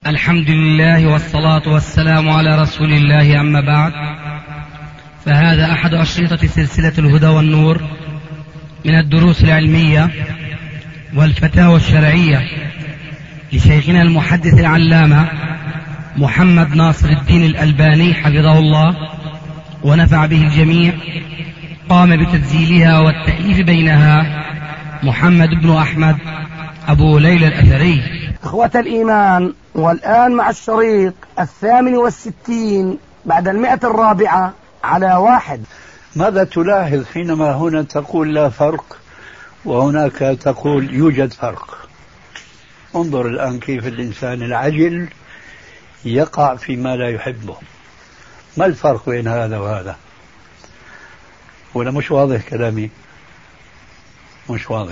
الحمد لله والصلاة والسلام على رسول الله، أما بعد، فهذا أحد أشرطة سلسلة الهدى والنور من الدروس العلمية والفتاوى الشرعية لشيخنا المحدث العلامة محمد ناصر الدين الألباني حفظه الله ونفع به الجميع. قام بتسجيلها والتأليف بينها محمد بن أحمد أبو ليلى الأثري. أخوة الإيمان، والآن مع الشريط 68 بعد 104 على 1. ماذا تلاحظ حينما هنا تقول لا فرق وهناك تقول يوجد فرق؟ انظر الآن كيف الإنسان العجل يقع فيما لا يحبه. ما الفرق بين هذا وهذا؟ ولا مش واضح كلامي؟ مش واضح.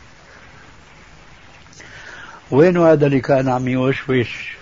وين هذا اللي كان عم يوشوش؟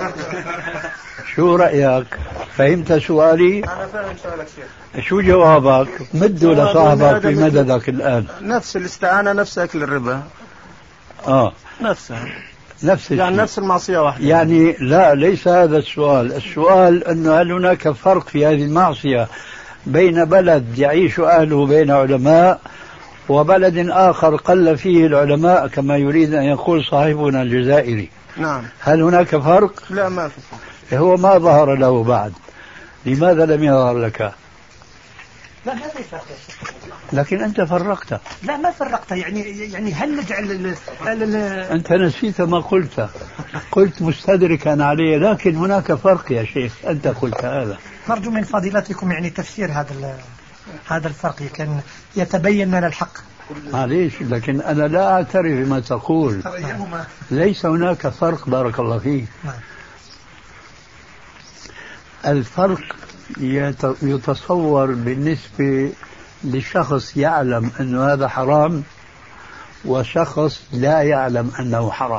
شو رأيك؟ فهمت سؤالي؟ أنا فاهم سؤالك شيخ. شو جوابك؟ مده لصاحبك بمددك الآن. نفس الاستعانة، نفس أكل الربا. نفسها. يعني نفس المعصية واحدة. يعني لا، ليس هذا السؤال. السؤال أنه هل هناك فرق في هذه المعصية بين بلد يعيش أهله بين علماء وبلد آخر قل فيه العلماء كما يريد أن يقول صاحبنا الجزائري؟ نعم. هل هناك فرق؟ لا، ما في فرق. هو ما ظهر له بعد. لماذا لم يظهر لك؟ لا، ما في فرق. لكن أنت فرقت. لا، ما فرقت. يعني هل نجعل أنت نسيت ما قلت مستدركا عليه، لكن هناك فرق يا شيخ. أنت قلت هذا. نرجو من فضيلتكم يعني تفسير هذا الفرق كان يتبين من الحق. معليش، لكن أنا لا أعترف بما تقول. ليس هناك فرق. بارك الله فيك. الفرق يتصور بالنسبة لشخص يعلم أن هذا حرام وشخص لا يعلم أنه حرام.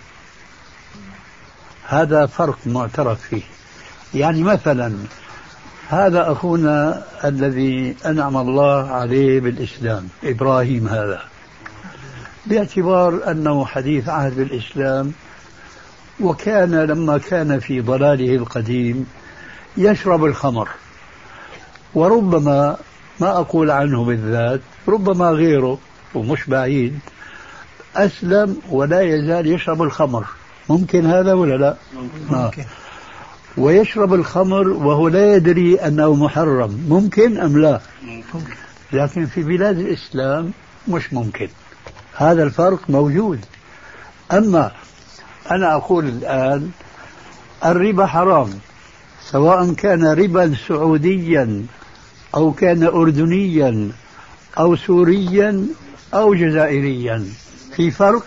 هذا فرق معترف فيه. يعني مثلا هذا أخونا الذي أنعم الله عليه بالإسلام، إبراهيم، هذا باعتبار أنه حديث عهد بالإسلام، وكان لما كان في ضلاله القديم يشرب الخمر، وربما، ما أقول عنه بالذات، ربما غيره ومش بعيد أسلم ولا يزال يشرب الخمر. ممكن هذا ولا لا؟ ممكن. ويشرب الخمر وهو لا يدري أنه محرم. ممكن أم لا؟ ممكن. لكن في بلاد الإسلام مش ممكن. هذا الفرق موجود. أما أنا أقول الآن الربا حرام، سواء كان ربا سعوديا أو كان أردنيا أو سوريا أو جزائريا. في فرق؟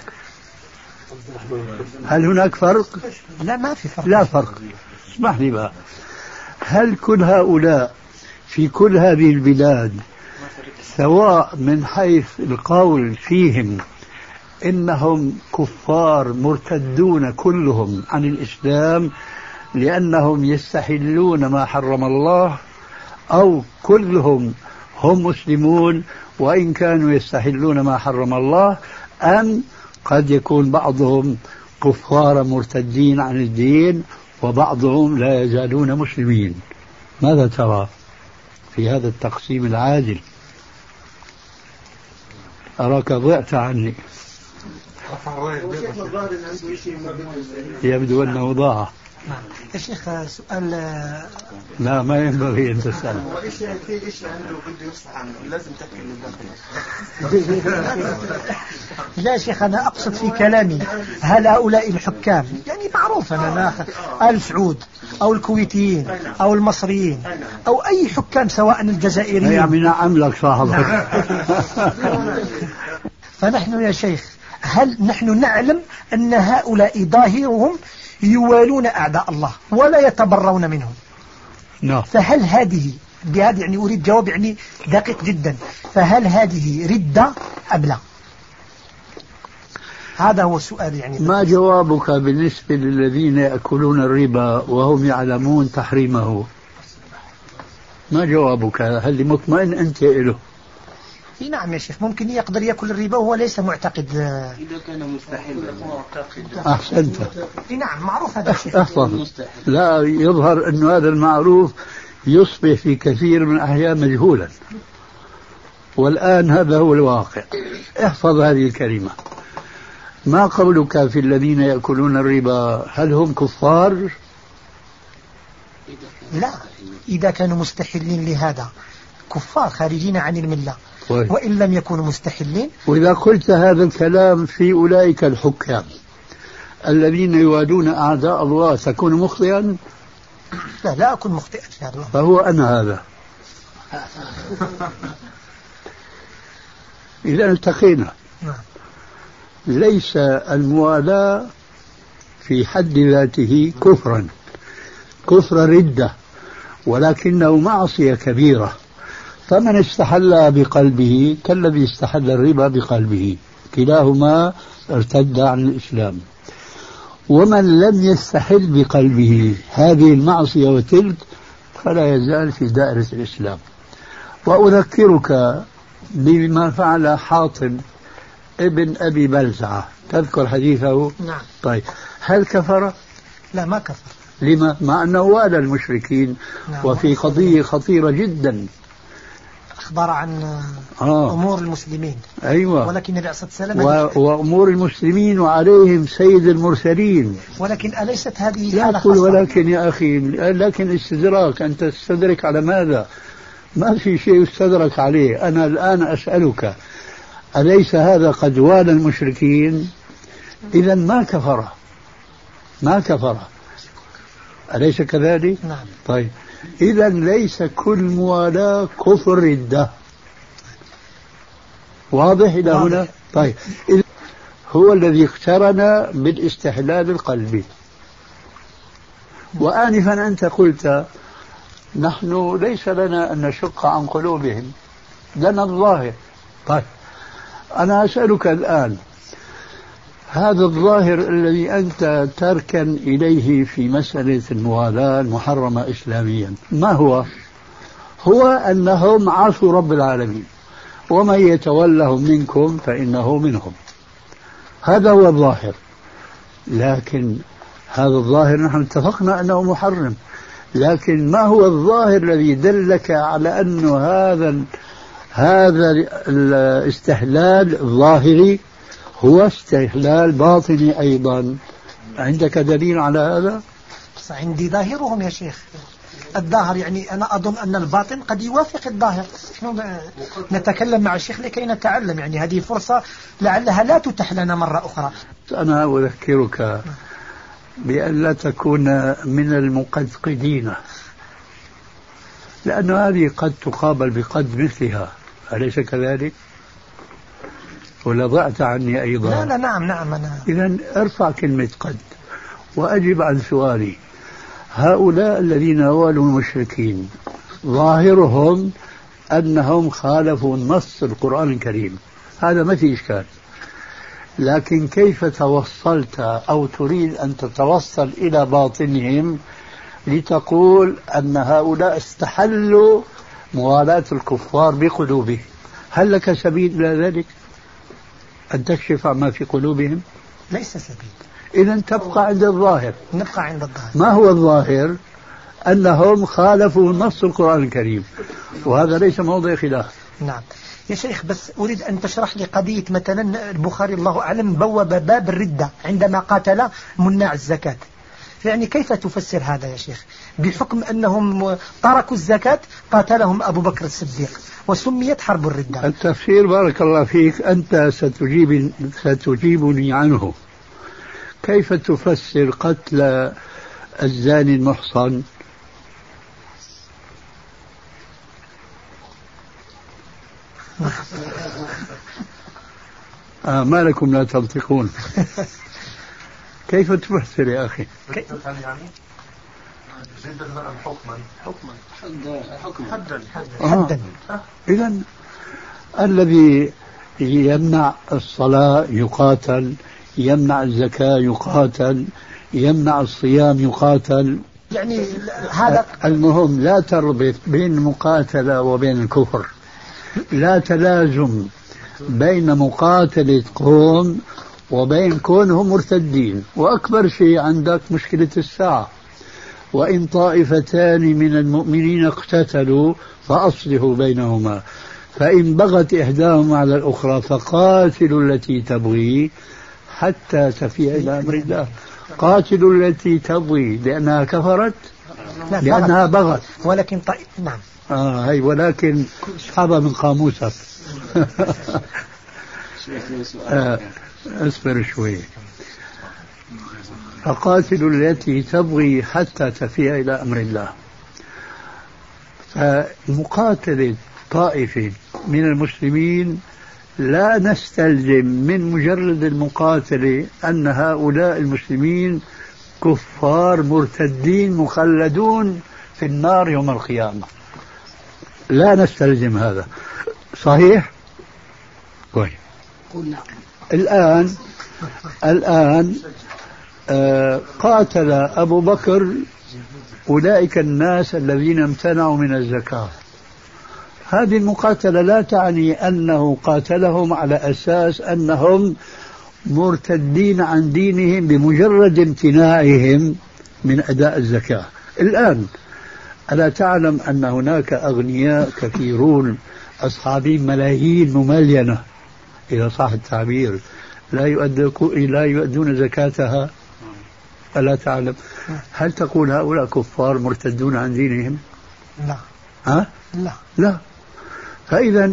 هل هناك فرق؟ لا، ما في فرق. لا فرق. اسمح لي بقى، هل كل هؤلاء في كل هذه البلاد سواء من حيث القول فيهم إنهم كفار مرتدون كلهم عن الإسلام لأنهم يستحلون ما حرم الله، أو كلهم هم مسلمون وإن كانوا يستحلون ما حرم الله، أم قد يكون بعضهم كفار مرتدين عن الدين وبعضهم لا يزالون مسلمين؟ ماذا ترى في هذا التقسيم العادل؟ أراك ضعت عني. يبدو أنه ضاع. يا شيخ سؤال. لا، ما ينبغي أن تسأل. إيش عنده بده يفصح عنه، لازم تحكي لا شيخ، أنا أقصد في كلامي هل هؤلاء الحكام، يعني معروف أنا آل سعود أو الكويتيين أو المصريين أو أي حكام سواء الجزائريين، يعني نعم لك صاحبك. فنحن يا شيخ هل نحن نعلم أن هؤلاء ظاهرهم يوالون أعداء الله ولا يتبرون منهم؟ نعم. فهل هذه بهذا، يعني أريد جواب يعني دقيق جدا، فهل هذه ردة أم لا؟ هذا هو السؤال. يعني ما جوابك بالنسبة للذين يأكلون الربا وهم يعلمون تحريمه؟ ما جوابك؟ هل مطمئن أنت له؟ نعم يا شيخ، ممكن يقدر يأكل الربا وهو ليس معتقد. إذا كان مستحيل. أحسنت. نعم معروف هذا الشيء. أحسن. لا يظهر أن هذا المعروف يصبح في كثير من الأحيان مجهولا، والآن هذا هو الواقع. احفظ هذه الكلمة. ما قولك في الذين يأكلون الربا؟ هل هم كفار؟ لا، إذا كانوا مستحلين لهذا كفار خارجين عن الملة. وإن لم يكونوا مستحلين. وإذا قلت هذا الكلام في أولئك الحكام الذين يوادون أعداء الله تكون مخطئا؟ لا أكون مخطئا في هذا. فهو أنا هذا. إذا التقينا. ليس الموالاة في حد ذاته كفرا، كفر ردة، ولكنه معصية كبيرة. فمن استحل بقلبه كالذي استحل الربا بقلبه، كلاهما ارتد عن الإسلام. ومن لم يستحل بقلبه هذه المعصية وتلك فلا يزال في دائرة الإسلام. وأذكرك بما فعل حاطب ابن أبي بلزعة، تذكر حديثه؟ نعم. طيب هل كفر؟ لا ما كفر. لما؟ مع أنه والى المشركين. نعم. وفي قضية خطيرة جدا، أخبر عن أمور المسلمين. أيوة. ولكن الرئاسة السلام وأمور المسلمين وعليهم سيد المرسلين. ولكن أليست هذه حالة خاصة؟ ولكن يا أخي، لكن استدراك، أنت تستدرك على ماذا؟ ما في شيء يستدرك عليه. أنا الآن أسألك، أليس هذا قد والى المشركين؟ إذا ما كفر، ما كفر، أليس كذلك؟ نعم. طيب إذا ليس كل موالاة كفر ردة. واضح إلى هنا؟ طيب هو الذي اقترن بالاستحلال القلبي. وآنفا أنت قلت نحن ليس لنا أن نشق عن قلوبهم، لنا الظاهر. طيب أنا أسألك الآن، هذا الظاهر الذي أنت تركن إليه في مسألة الموالاة المحرمة إسلاميا ما هو؟ هو أنهم عصوا رب العالمين، ومن يتولهم منكم فإنه منهم. هذا هو الظاهر. لكن هذا الظاهر نحن اتفقنا أنه محرم، لكن ما هو الظاهر الذي دلك على أن هذا الاستحلال الظاهري هو استحلال باطني أيضا؟ عندك دليل على هذا؟ عندي ظاهرهم يا شيخ. الظاهر يعني أنا أظن أن الباطن قد يوافق الظاهر. نتكلم مع الشيخ لكي نتعلم، يعني هذه فرصة لعلها لا تتح لنا مرة أخرى. أنا أذكرك بأن لا تكون من المقدقدين، لأن هذه قد تقابل بقد مثلها، أليس كذلك؟ ولا ضعت عني أيضا؟ لا نعم أنا. إذن ارفع كلمة قد وأجب عن سؤالي. هؤلاء الذين والوا المشركين ظاهرهم أنهم خالفوا نص القرآن الكريم، هذا ما في إشكال. لكن كيف توصلت أو تريد أن تتوصل إلى باطنهم لتقول أن هؤلاء استحلوا موالاة الكفار بقلوبهم؟ هل لك سبيل إلى ذلك أن تكشف عما في قلوبهم؟ ليس سبيل. إذن تبقى عند الظاهر. نبقى عند الظاهر. ما هو الظاهر؟ أنهم خالفوا نص القرآن الكريم، وهذا ليس موضع خلاف. نعم يا شيخ، بس أريد أن تشرح لي قضية مثلا البخاري الله أعلم بوب باب الردة عندما قاتل مناع الزكاة، يعني كيف تفسر هذا يا شيخ؟ بحكم أنهم تركوا الزكاة قاتلهم أبو بكر الصديق وسميت حرب الردة. التفسير بارك الله فيك أنت ستجيبني عنه. كيف تفسر قتل الزاني المحصن؟ ما لكم لا تنطقون؟ كيف تفسر يا أخي؟ حدا. إذن الذي يمنع الصلاة يقاتل، يمنع الزكاة يقاتل، يمنع الصيام يقاتل. يعني هذا المهم لا تربط بين المقاتلة وبين الكفر. لا تلازم بين مقاتلة قوم وبين كونهم مرتدين. وأكبر شيء عندك مشكلة الساعة، وإن طائفتان من المؤمنين اقتتلوا فأصلحوا بينهما فإن بغت إحداهما على الأخرى فقاتلوا التي تبغي حتى تفيء إلى أمر الله. قاتلوا التي تبغي لأنها كفرت، لأنها بغت، ولكن نعم. هي ولكن اسحبها من قاموسك. اصبر شوي. فقاتلوا التي تبغي حتى تفيء إلى أمر الله. فمقاتلة طائفة من المسلمين لا نستلزم من مجرد المقاتلة أن هؤلاء المسلمين كفار مرتدين مخلدون في النار يوم القيامة. لا نستلزم هذا. صحيح؟ كويس. الآن قاتل أبو بكر أولئك الناس الذين امتنعوا من الزكاة. هذه المقاتلة لا تعني أنه قاتلهم على أساس أنهم مرتدين عن دينهم بمجرد امتناعهم من أداء الزكاة. الآن ألا تعلم أن هناك أغنياء كثيرون أصحابين ملايين مملينة إذا صح التعبير لا يؤدون زكاتها؟ ألا تعلم؟ هل تقول هؤلاء كفار مرتدون عن دينهم؟ لا. لا. فإذا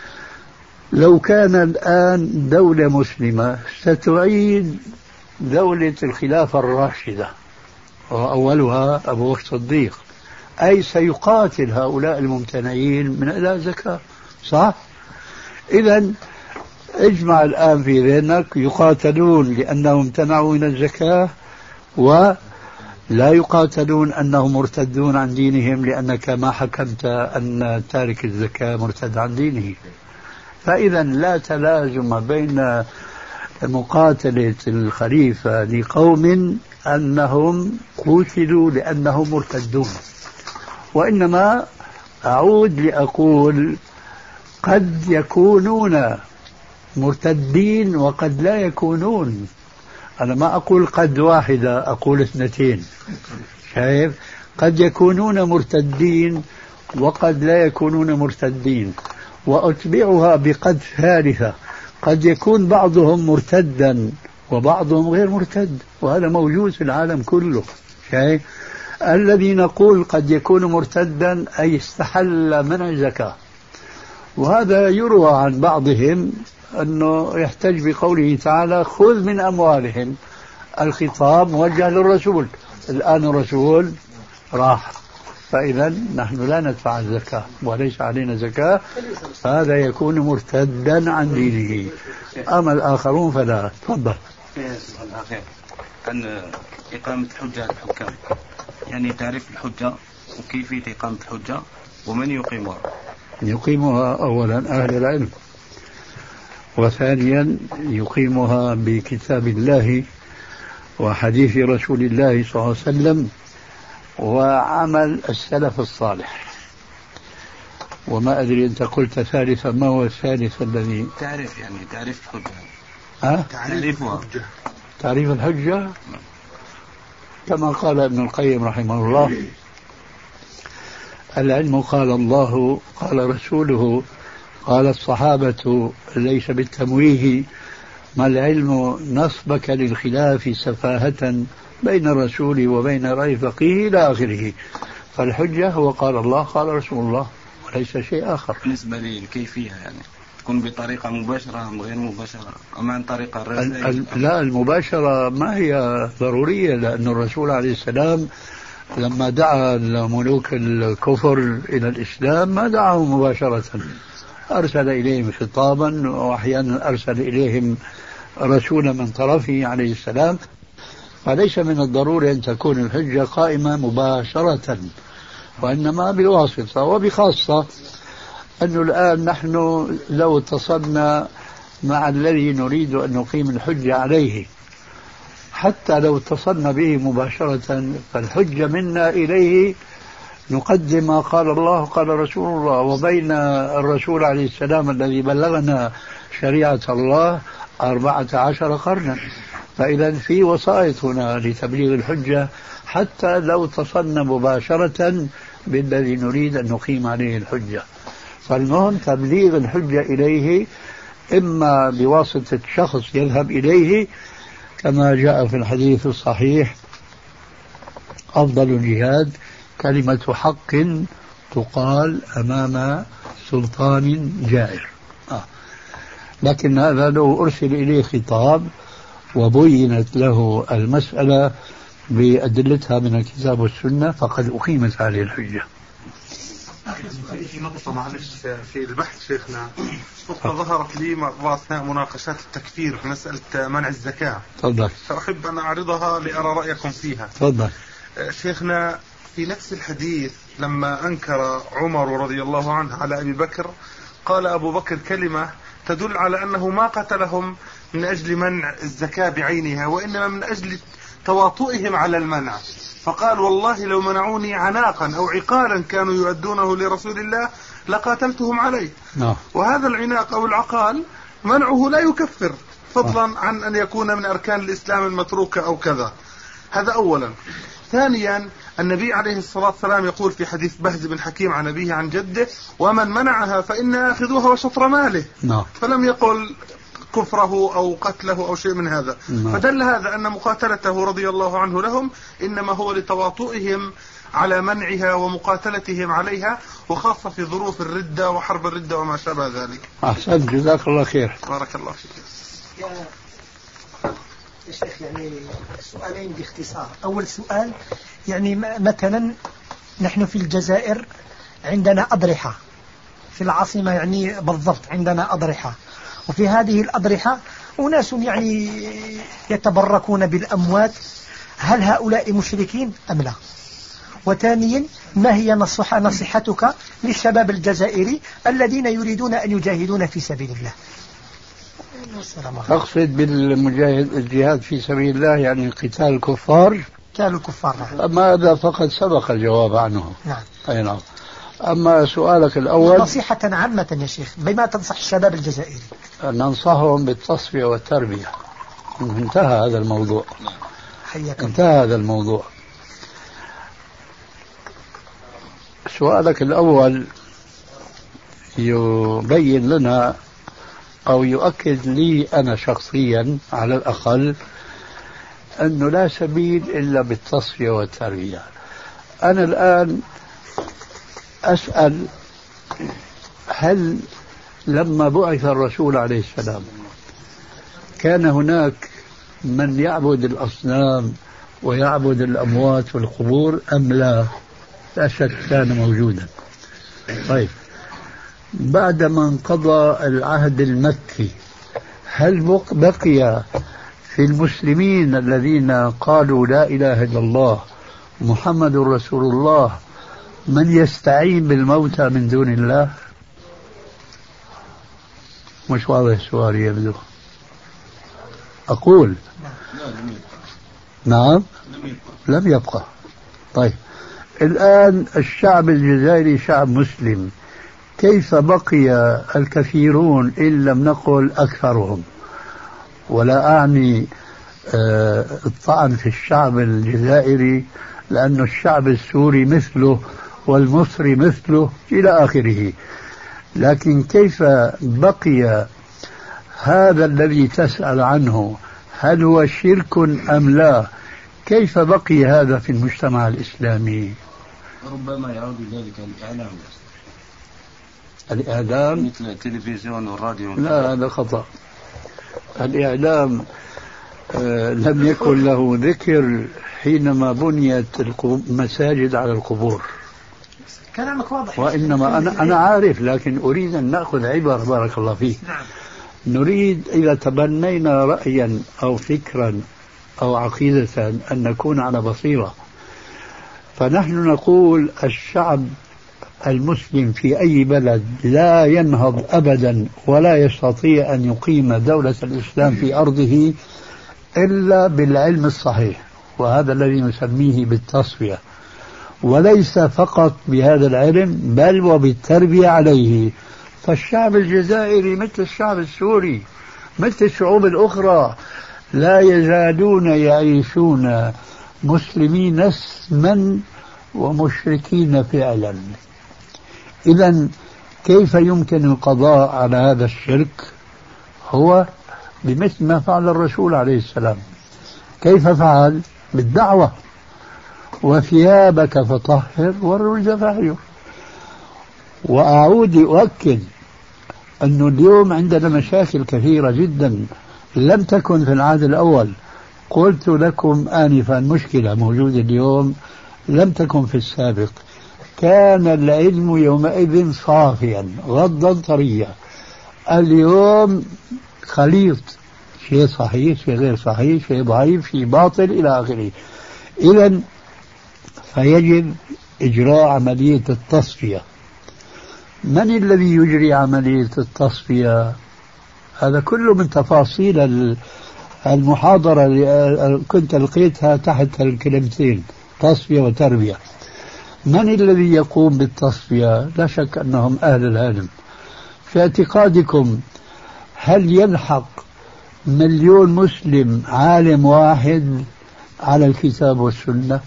لو كان الآن دولة مسلمة ستعيد دولة الخلافة الراشدة وأولها أبو بكر الصديق، أي سيقاتل هؤلاء الممتنعين من أداء الزكاة. صح؟ إذا اجمع الآن في ذهنك يقاتلون لأنهم امتنعوا من الزكاة، ولا يقاتلون أنهم مرتدون عن دينهم لأنك ما حكمت أن تارك الزكاة مرتد عن دينه. فإذا لا تلازم بين مقاتلة الخليفة لقوم أنهم قتلوا لأنهم مرتدون، وإنما أعود لأقول قد يكونون مرتدين وقد لا يكونون. أنا ما أقول قد واحدة، أقول اثنتين. شايف؟ قد يكونون مرتدين وقد لا يكونون مرتدين. وأتبعها بقد ثالثة، قد يكون بعضهم مرتدا وبعضهم غير مرتد، وهذا موجود في العالم كله. شايف؟ الذي نقول قد يكون مرتدا أي استحل منع الزكاة، وهذا يروى عن بعضهم أنه يحتج بقوله تعالى خذ من أموالهم. الخطاب موجه للرسول، الآن الرسول راح، فإذا نحن لا ندفع الزكاة وليس علينا زكاة، فهذا يكون مرتدا عن دينه. أما الآخرون فلا. تفضل. عن إقامة حجة الحكام، يعني تعريف الحجة وكيفية إقامة الحجة ومن يقيمها. يقيمها أولا أهل العلم، وثانيا يقيمها بكتاب الله وحديث رسول الله صلى الله عليه وسلم وعمل السلف الصالح. وما أدري أنت قلت ثالثا، ما هو الثالث الذي تعرف؟ يعني تعريف الحجة. تعريفها. تعريف الحجة كما قال ابن القيم رحمه الله: العلم قال الله قال رسوله قال الصحابة، ليس بالتمويه، ما العلم نصبك للخلاف سفاهة بين الرسول وبين رأي فقيه إلى آخره. فالحجة هو قال الله قال رسول الله وليس شيء آخر. بالنسبة للكيفية يعني تكون بطريقة مباشرة أم غير مباشرة أم عن طريق الرسائل؟ لا، المباشرة ما هي ضرورية، لأن الرسول عليه السلام لما دعا ملوك الكفر إلى الإسلام ما دعاهم مباشرة، أرسل إليهم خطابا وأحيانا أرسل إليهم رسولا من طرفه عليه السلام. فليس من الضروري أن تكون الحجة قائمة مباشرة، وإنما بالواسطة. وبخاصة أنه الآن نحن لو اتصلنا مع الذي نريد أن نقيم الحجة عليه، حتى لو اتصلنا به مباشرة، فالحجة منا إليه نقدم ما قال الله قال رسول الله، وبين الرسول عليه السلام الذي بلغنا شريعة الله 14 قرنا. فإذا في وسائط هنا لتبليغ الحجة حتى لو اتصلنا مباشرة بالذي نريد أن نقيم عليه الحجة. فالمهم تبليغ الحجة إليه، إما بواسطة شخص يذهب إليه كما جاء في الحديث الصحيح: أفضل الجهاد كلمة حق تقال أمام سلطان جائر. لكن هذا لو أرسل إليه خطاب وبينت له المسألة بأدلتها من الكتاب والسنة فقد أقيمت عليه الحجة. في نقطة معلش في البحث شيخنا، نقطة ظهرت لي مرة أثناء مناقشات التكفير في مسألة منع الزكاة. تفضل. فأحب أن أعرضها لأرى رأيكم فيها. تفضل. شيخنا، في نفس الحديث لما أنكر عمر رضي الله عنه على أبي بكر، قال أبو بكر كلمة تدل على أنه ما قتلهم من أجل منع الزكاة بعينها، وإنما من أجل تواطؤهم على المنع. فقال: والله لو منعوني عناقا أو عقالا كانوا يؤدونه لرسول الله لقاتلتهم عليه. وهذا العناق أو العقال منعه لا يكفر، فضلا عن أن يكون من أركان الإسلام المتروكة أو كذا. هذا أولا. ثانيا، النبي عليه الصلاة والسلام يقول في حديث بهز بن حكيم عن أبيه عن جده: ومن منعها فإنا أخذوها وشطر ماله. فلم يقل كفره أو قتله أو شيء من هذا. فدل هذا أن مقاتلته رضي الله عنه لهم إنما هو لتواطؤهم على منعها ومقاتلتهم عليها، وخاصة في ظروف الردة وحرب الردة وما شابه ذلك. أحسن، جزاك الله خير. بارك الله فيك. يا شيخ، يعني سؤالين باختصار. أول سؤال، يعني مثلا نحن في الجزائر عندنا أضرحة في العاصمة، يعني بالضبط عندنا أضرحة، وفي هذه الأضرحة أناس يعني يتبركون بالأموات. هل هؤلاء مشركين أم لا؟ وثانيا، ما هي نصيحتك للشباب الجزائري الذين يريدون أن يجاهدون في سبيل الله؟ تقصد بالجهاد في سبيل الله يعني قتال الكفار؟ قتال الكفار. أما هذا فقد سبق الجواب عنه. نعم. أي نعم. أما سؤالك الأول، نصيحة عامة يا شيخ، بما تنصح الشباب الجزائري؟ ننصحهم بالتصفية والتربية. انتهى هذا الموضوع. انتهى هذا الموضوع. سؤالك الأول يبين لنا أو يؤكد لي أنا شخصيا على الأقل أنه لا سبيل إلا بالتصفية والتربية. أنا الآن أسأل: هل لما بعث الرسول عليه السلام كان هناك من يعبد الأصنام ويعبد الأموات والقبور أم لا؟ لا شك كان موجودا. طيب، بعدما انقضى العهد المكي هل بقي في المسلمين الذين قالوا لا إله إلا الله محمد رسول الله من يستعين بالموتى من دون الله؟ مش واضح السؤال يبدو. أقول نعم، لم يبقى. طيب، الآن الشعب الجزائري شعب مسلم، كيف بقي الكثيرون إن لم نقل أكثرهم؟ ولا أعني الطعن في الشعب الجزائري، لأن الشعب السوري مثله والمصري مثله إلى آخره. لكن كيف بقي هذا الذي تسأل عنه، هل هو شرك أم لا؟ كيف بقي هذا في المجتمع الإسلامي؟ ربما يعود ذلك الإعلام. الإعلام مثل التلفزيون والراديو. لا، هذا خطأ. الإعلام لم يكن له ذكر حينما بنيت المساجد على القبور. كلامك واضح. وإنما أنا عارف، لكن أريد أن نأخذ عبر. بارك الله فيك. نعم. نريد إذا تبنينا رأيا أو فكرا أو عقيدة أن نكون على بصيرة. فنحن نقول الشعب المسلم في أي بلد لا ينهض أبدا ولا يستطيع أن يقيم دولة الإسلام في أرضه إلا بالعلم الصحيح، وهذا الذي نسميه بالتصفية. وليس فقط بهذا العلم بل وبالتربية عليه. فالشعب الجزائري مثل الشعب السوري مثل الشعوب الأخرى لا يزالون يعيشون مسلمين اسما ومشركين فعلا. إذن كيف يمكن القضاء على هذا الشرك؟ هو بمثل ما فعل الرسول عليه السلام. كيف فعل؟ بالدعوة: وثيابك فطهر والرجز فاهجر. وأعود أؤكد أن اليوم عندنا مشاكل كثيرة جدا لم تكن في العهد الأول. قلت لكم آنفا مشكلة موجودة اليوم لم تكن في السابق. كان العلم يومئذ صافيا غضا طريا. اليوم خليط، شيء صحيح شيء غير صحيح، شيء ضعيف شيء باطل إلى آخره. إذن فيجب إجراء عملية التصفية. من الذي يجري عملية التصفية؟ هذا كله من تفاصيل المحاضرة اللي كنت لقيتها تحت الكلمتين تصفية وتربية. من الذي يقوم بالتصفية؟ لا شك أنهم أهل العلم. في اعتقادكم هل يلحق 1,000,000 مسلم عالم واحد على الكتاب والسنة؟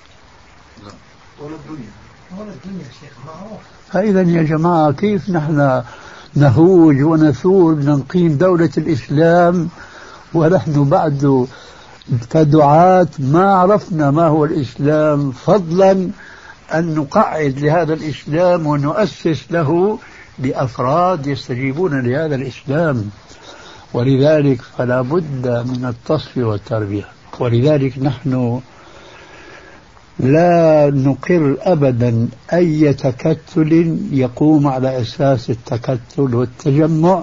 ولا الدنيا شيخ معروف. فإذا يا جماعة كيف نحن نهوج ونثور نقيم دولة الإسلام ونحن بعد كدعاة ما عرفنا ما هو الإسلام، فضلا أن نقعد لهذا الإسلام ونؤسس له بأفراد يستجيبون لهذا الإسلام. ولذلك فلا بد من التصفية والتربية. ولذلك نحن لا نقر أبدا أي تكتل يقوم على أساس التكتل والتجمع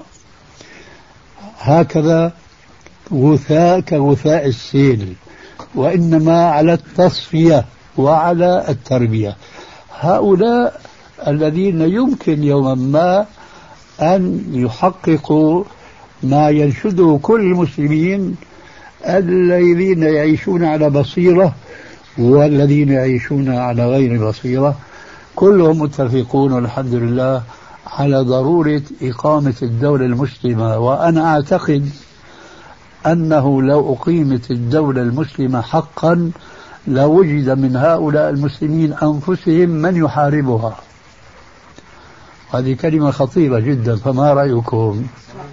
هكذا غثاء كغثاء السيل، وإنما على التصفية وعلى التربية. هؤلاء الذين يمكن يوما ما أن يحققوا ما ينشده كل المسلمين الذين يعيشون على بصيرة والذين يعيشون على غير بصيرة، كلهم متفقون والحمد لله على ضرورة إقامة الدولة المسلمة. وأنا أعتقد أنه لو أقيمت الدولة المسلمة حقا لوجد من هؤلاء المسلمين أنفسهم من يحاربها. هذه كلمة خطيرة جدا، فما رأيكم؟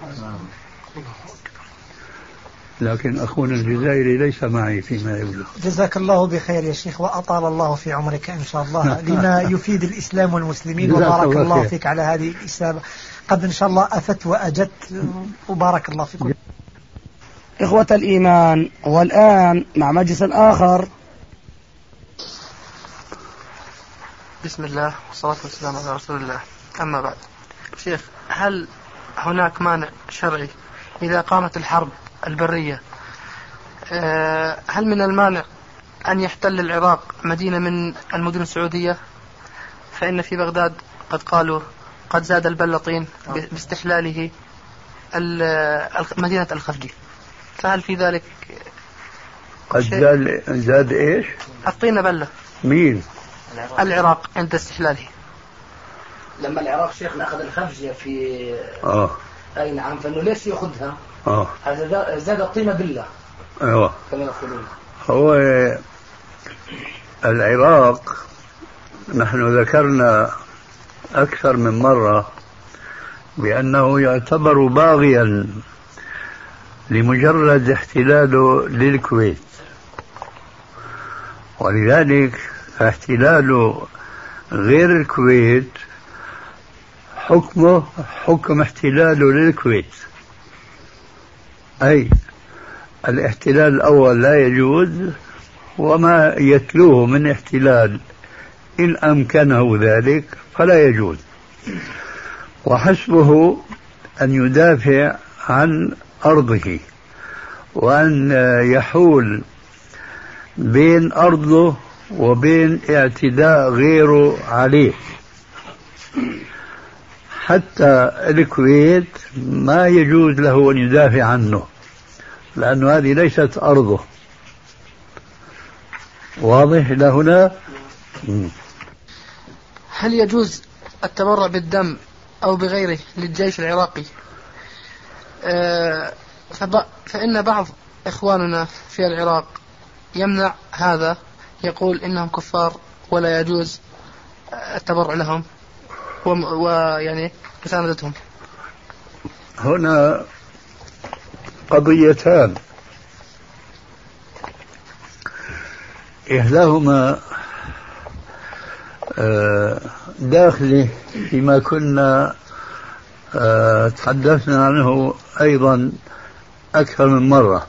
لكن أخونا الجزائري ليس معي فيما يبدو. جزاك الله بخير يا شيخ وأطال الله في عمرك إن شاء الله لما يفيد الإسلام والمسلمين، وبارك الله فيك على هذه الإسابة. قد إن شاء الله أفدت وأجدت وبارك الله فيكم. إخوة الإيمان، والآن مع مجلس آخر. بسم الله والصلاة والسلام على رسول الله. أما بعد، شيخ، هل هناك مانع شرعي إذا قامت الحرب البرية؟ هل من المانع أن يحتل العراق مدينة من المدن السعودية؟ فإن في بغداد قد قالوا قد زاد البلطين باستحلاله مدينة الخفجي، فهل في ذلك قد زاد إيش؟ الطين بلة. مين؟ العراق عند استحلاله. لما العراق شيخنا أخذ الخفجية في أي نعم، فإنه ليش يأخذها؟ هذا زاد الطين بلة. أيوة كما يقولون. هو العراق نحن ذكرنا أكثر من مرة بأنه يعتبر باغيا لمجرد احتلاله للكويت، ولذلك احتلاله غير الكويت حكمه حكم احتلاله للكويت. أي الاحتلال الأول لا يجوز، وما يتلوه من احتلال إن أمكنه ذلك فلا يجوز. وحسبه أن يدافع عن أرضه وأن يحول بين أرضه وبين اعتداء غيره عليه. حتى الكويت ما يجوز له أن يدافع عنه، لأن هذه ليست أرضه. واضح لهنا؟ هل يجوز التبرع بالدم أو بغيره للجيش العراقي؟ فإن بعض إخواننا في العراق يمنع هذا، يقول إنهم كفار ولا يجوز التبرع لهم ويعني مساندتهم. هنا قضيتان، إحداهما داخله فيما كنا تحدثنا عنه أيضا أكثر من مرة.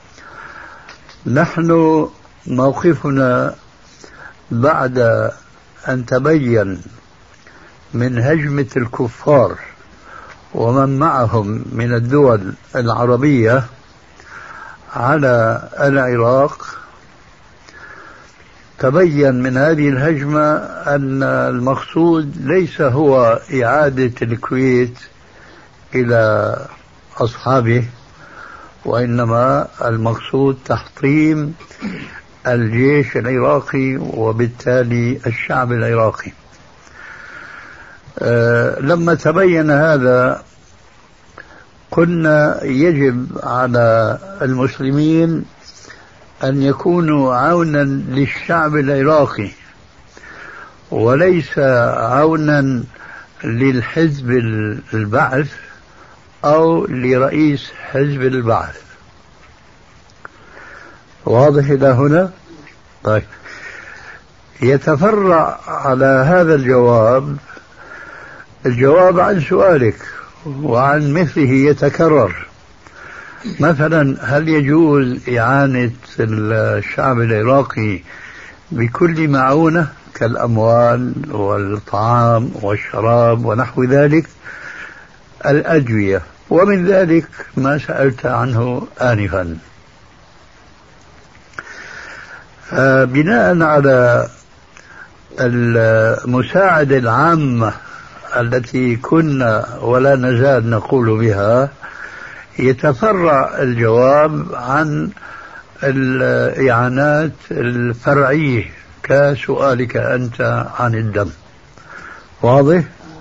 نحن موقفنا بعد أن تبين من هجمة الكفار ومن معهم من الدول العربية على العراق، تبين من هذه الهجمة أن المقصود ليس هو إعادة الكويت إلى أصحابه، وإنما المقصود تحطيم الجيش العراقي وبالتالي الشعب العراقي. لما تبين هذا قلنا يجب على المسلمين أن يكونوا عونا للشعب العراقي وليس عونا للحزب البعث أو لرئيس حزب البعث. واضح إلى هنا؟ طيب، يتفرع على هذا الجواب عن سؤالك وعن مثله يتكرر. مثلا، هل يجوز إعانة الشعب العراقي بكل معونة كالأموال والطعام والشراب ونحو ذلك، الأدوية، ومن ذلك ما سألت عنه آنفا. بناء على المساعدة العامة التي كنا ولا نزال نقول بها، يتفرع الجواب عن الإعانات الفرعية كسؤالك أنت عن الدم. واضح؟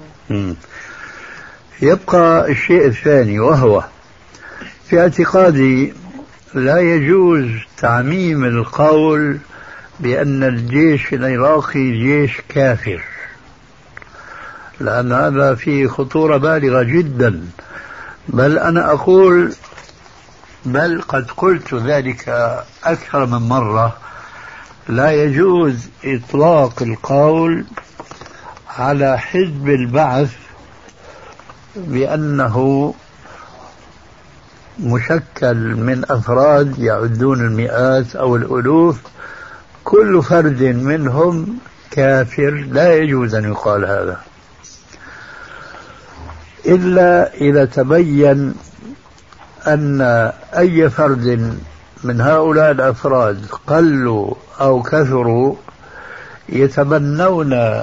يبقى الشيء الثاني، وهو في اعتقادي لا يجوز تعميم القول بأن الجيش العراقي جيش كافر، لأن هذا فيه خطورة بالغة جدا. بل أنا أقول، بل قد قلت ذلك أكثر من مرة، لا يجوز إطلاق القول على حزب البعث بأنه مشكل من أفراد يعدون المئات أو الألوف، كل فرد منهم كافر. لا يجوز أن يقال هذا إلا إذا تبين أن أي فرد من هؤلاء الأفراد قلوا أو كثروا يتبنون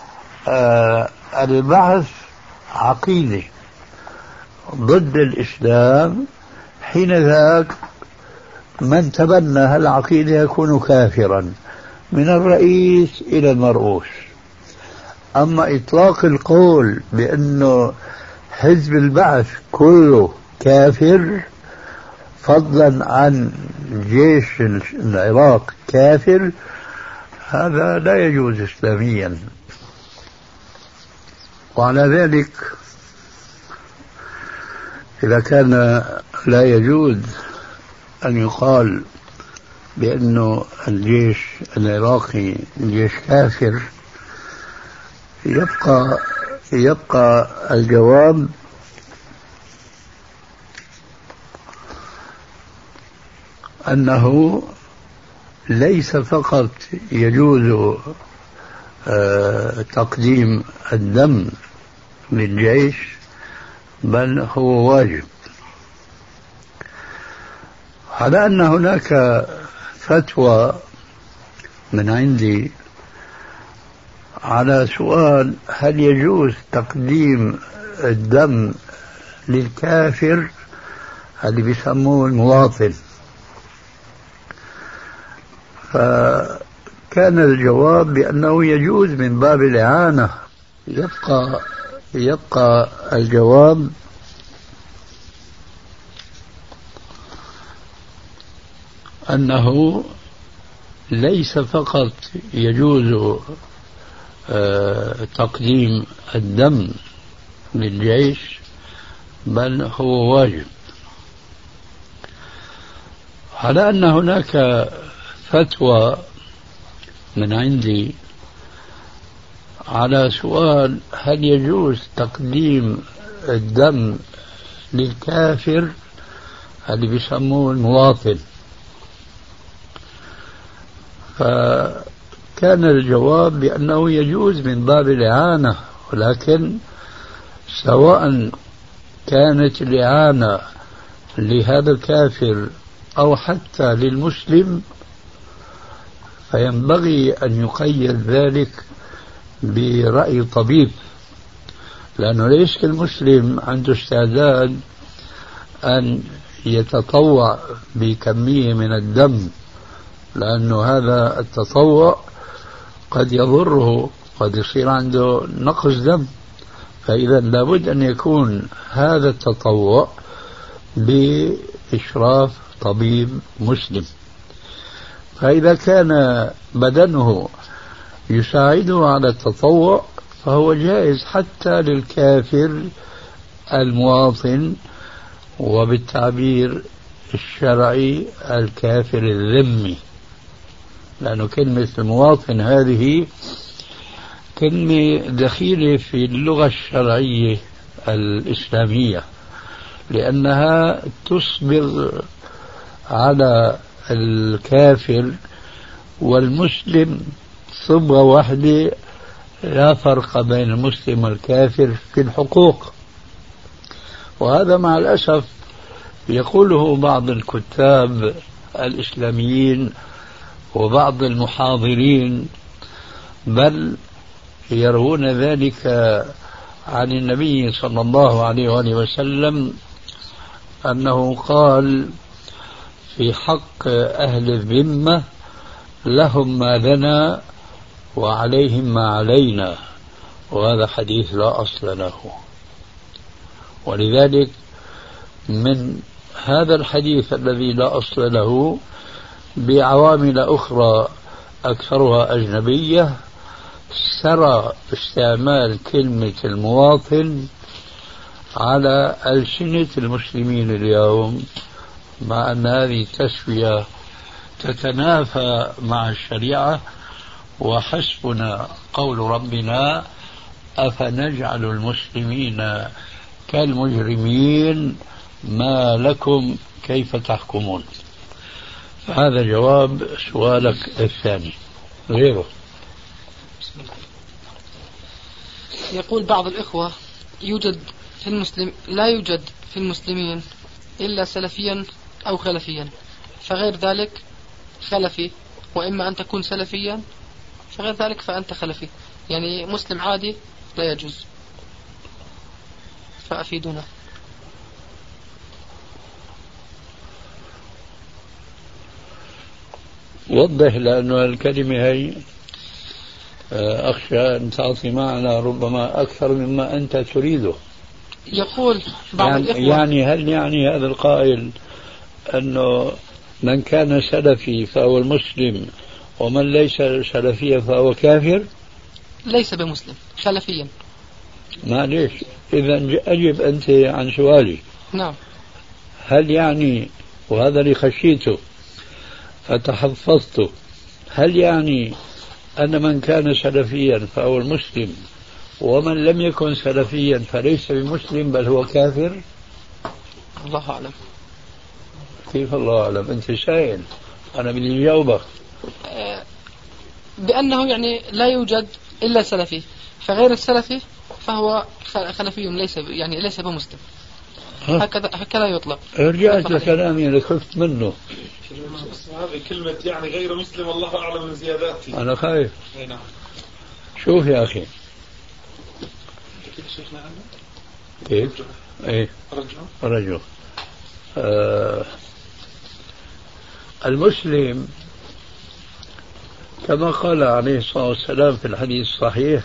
البعث عقيدة ضد الإسلام، حين ذاك من تبنى هالعقيدة يكون كافرا من الرئيس إلى المرؤوس. أما إطلاق القول بأنه حزب البعث كله كافر فضلا عن جيش العراق كافر، هذا لا يجوز إسلاميا. وعلى ذلك إذا كان لا يجوز أن يقال بأنه الجيش العراقي جيش كافر، يبقى الجواب أنه ليس فقط يجوز تقديم الدم للجيش، بل هو واجب. على أن هناك فتوى من عندي على سؤال هل يجوز تقديم الدم للكافر اللي بيسموه المواطن، فكان كان الجواب بأنه يجوز من باب الإعانة. يبقى الجواب أنه ليس فقط يجوز تقديم الدم للجيش، بل هو واجب. على أن هناك فتوى من عندي على سؤال هل يجوز تقديم الدم للكافر اللي بيسموه المواطن، فكان الجواب بأنه يجوز من باب الإعانة، ولكن سواء كانت الإعانة لهذا الكافر أو حتى للمسلم فينبغي أن يقيد ذلك برأي طبيب، لأنه ليس المسلم عنده استعداد أن يتطوع بكمية من الدم، لأنه هذا التطوع قد يضره، قد يصير عنده نقص دم. فإذا لابد أن يكون هذا التطوع بإشراف طبيب مسلم. فإذا كان بدنه يساعده على التطوع فهو جائز حتى للكافر المواطن، وبالتعبير الشرعي الكافر الذمي، لأنه كلمة المواطن هذه كلمة دخيلة في اللغة الشرعية الإسلامية، لأنها تصبغ على الكافر والمسلم صبغة واحدة، لا فرق بين المسلم والكافر في الحقوق. وهذا مع الأسف يقوله بعض الكتاب الإسلاميين وبعض المحاضرين، بل يروون ذلك عن النبي صلى الله عليه وآله وسلم أنه قال في حق أهل الذمة لهم ما لنا وعليهم ما علينا، وهذا حديث لا أصل له. ولذلك من هذا الحديث الذي لا أصل له بعوامل أخرى أكثرها أجنبية سرى استعمال كلمة المواطن على ألسنة المسلمين اليوم، مع أن هذه التسوية تتنافى مع الشريعة. وحسبنا قول ربنا أفنجعل المسلمين كالمجرمين ما لكم كيف تحكمون. فهذا جواب سؤالك الثاني. غيره يقول بعض الإخوة لا يوجد في المسلمين إلا سلفيا أو خلفيا، فغير ذلك خلفي، وإما أن تكون سلفيا فغير ذلك فأنت خلفي، يعني مسلم عادي لا يجوز، فأفيدونا. وضح، لأنه الكلمة هي أخشى أن تعطي معنى ربما أكثر مما أنت تريده. يقول بعض الإخوة يعني هل يعني هذا القائل أنه من كان سلفي فهو المسلم ومن ليس سلفيا فهو كافر؟ ليس بمسلم، خلفيا. معليش، إذا أجب أنت عن سؤالي. نعم. هل يعني، وهذا اللي خشيته فتحفظته، هل يعني أن من كان سلفيا فهو المسلم ومن لم يكن سلفيا فليس بمسلم بل هو كافر؟ الله أعلم. كيف الله أعلم؟ أنت سائل، أنا بدي أجاوبك. بأنه يعني لا يوجد إلا سلفي، فغير السلفي فهو خلفي ليس بمسلم. هكذا يطلق. رجعت لكلامي اللي خفت منه. هذه كلمة يعني غير مسلم الله أعلم من زياداتي. أنا خايف. نعم. شوف يا أخي. كيف؟ إيه. رجل. المسلم كما قال عليه الصلاة والسلام في الحديث الصحيح: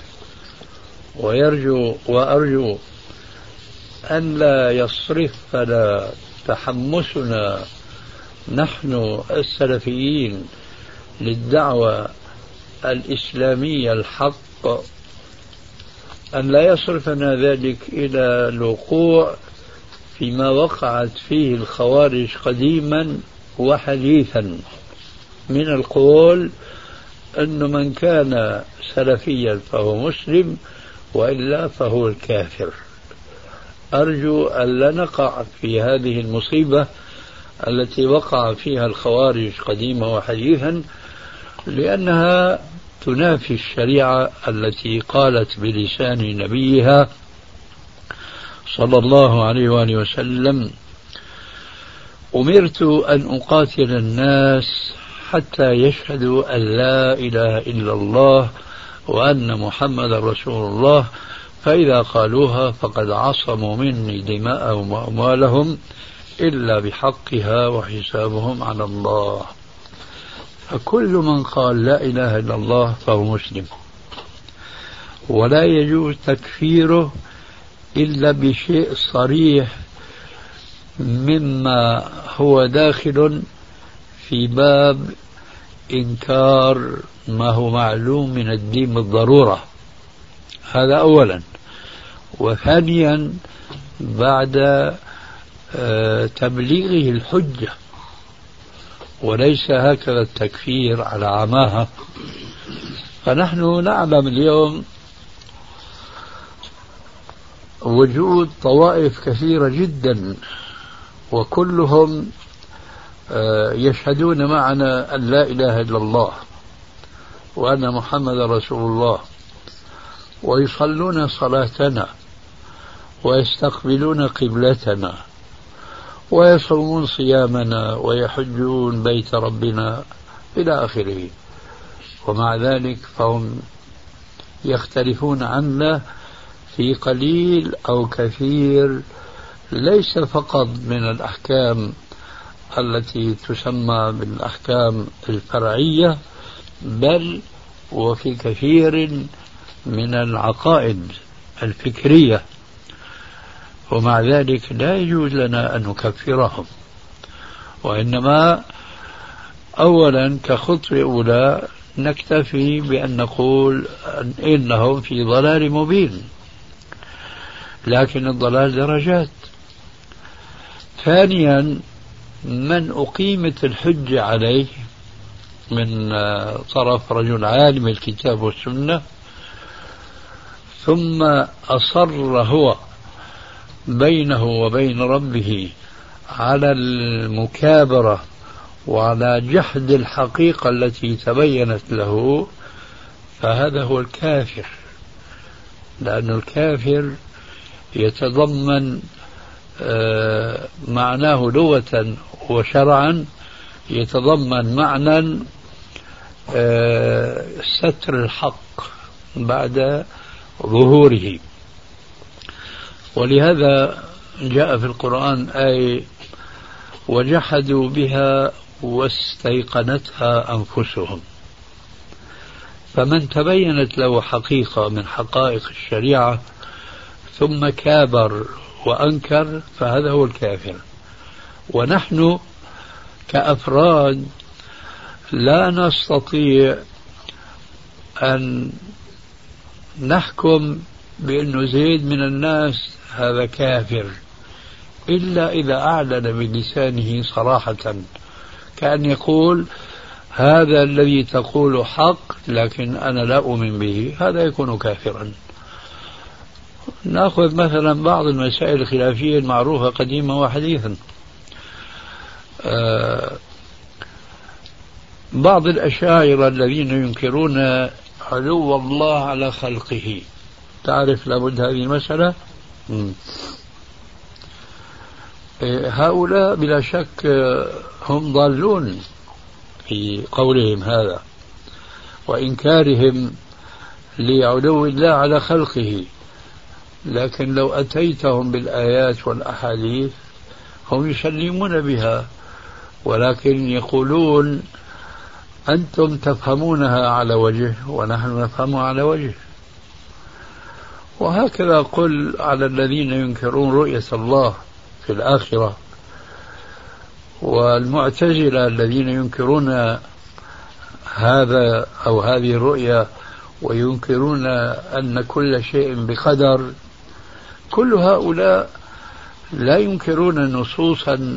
وأرجو أن لا يصرفنا تحمسنا نحن السلفيين للدعوة الإسلامية الحق، أن لا يصرفنا ذلك إلى الوقوع فيما وقعت فيه الخوارج قديما وحديثا من القول أن من كان سلفيا فهو مسلم وإلا فهو الكافر. أرجو أن لا نقع في هذه المصيبة التي وقع فيها الخوارج قديما وحديثا، لأنها تنافي الشريعة التي قالت بلسان نبيها صلى الله عليه وآله وسلم: أمرت أن أقاتل الناس حتى يشهدوا أن لا إله إلا الله وأن محمد رسول الله، فإذا قالوها فقد عصموا مني دماءهم وأموالهم إلا بحقها وحسابهم على الله. فكل من قال لا إله إلا الله فهو مسلم، ولا يجوز تكفيره إلا بشيء صريح مما هو داخل في باب إنكار ما هو معلوم من الدين بالضرورة. هذا أولا. وثانيا بعد تبليغه الحجة، وليس هكذا التكفير على عماها. فنحن نعلم اليوم وجود طوائف كثيرة جدا، وكلهم يشهدون معنا أن لا إله إلا الله وأن محمد رسول الله، ويصلون صلاتنا ويستقبلون قبلتنا ويصومون صيامنا ويحجون بيت ربنا إلى آخره. ومع ذلك فهم يختلفون عنا في قليل أو كثير، ليس فقط من الأحكام التي تسمى بالأحكام الفرعية، بل وفي كثير من العقائد الفكرية. ومع ذلك لا يجوز لنا أن نكفرهم، وإنما أولا كخطوة أولى نكتفي بأن نقول إنهم في ضلال مبين، لكن الضلال درجات. ثانيا من أقيمت الحجة عليه من طرف رجل عالم الكتاب والسنة، ثم أصر هو بينه وبين ربه على المكابرة وعلى جحد الحقيقة التي تبينت له، فهذا هو الكافر. لأن الكافر يتضمن معناه لغة وشرعا، يتضمن معنى ستر الحق بعد ظهوره. ولهذا جاء في القرآن آية: وجحدوا بها واستيقنتها أنفسهم. فمن تبينت له حقيقة من حقائق الشريعة ثم كابر وأنكر فهذا هو الكافر. ونحن كأفراد لا نستطيع أن نحكم بأن زيد من الناس هذا كافر إلا إذا أعلن بلسانه صراحة، كأن يقول هذا الذي تقول حق لكن أنا لا أؤمن به، هذا يكون كافرا. نأخذ مثلا بعض المسائل الخلافية المعروفة قديما وحديثا. بعض الأشاعرة الذين ينكرون علو الله على خلقه، تعرف لابد هذه المسألة. هؤلاء بلا شك هم ضالون في قولهم هذا وإنكارهم لعلو الله على خلقه، لكن لو أتيتهم بالآيات والأحاديث هم يسلمون بها، ولكن يقولون أنتم تفهمونها على وجه ونحن نفهمها على وجه. وهكذا قل على الذين ينكرون رؤية الله في الآخرة، والمعتزلة الذين ينكرون هذا أو هذه الرؤية وينكرون أن كل شيء بقدر، كل هؤلاء لا ينكرون نصوصا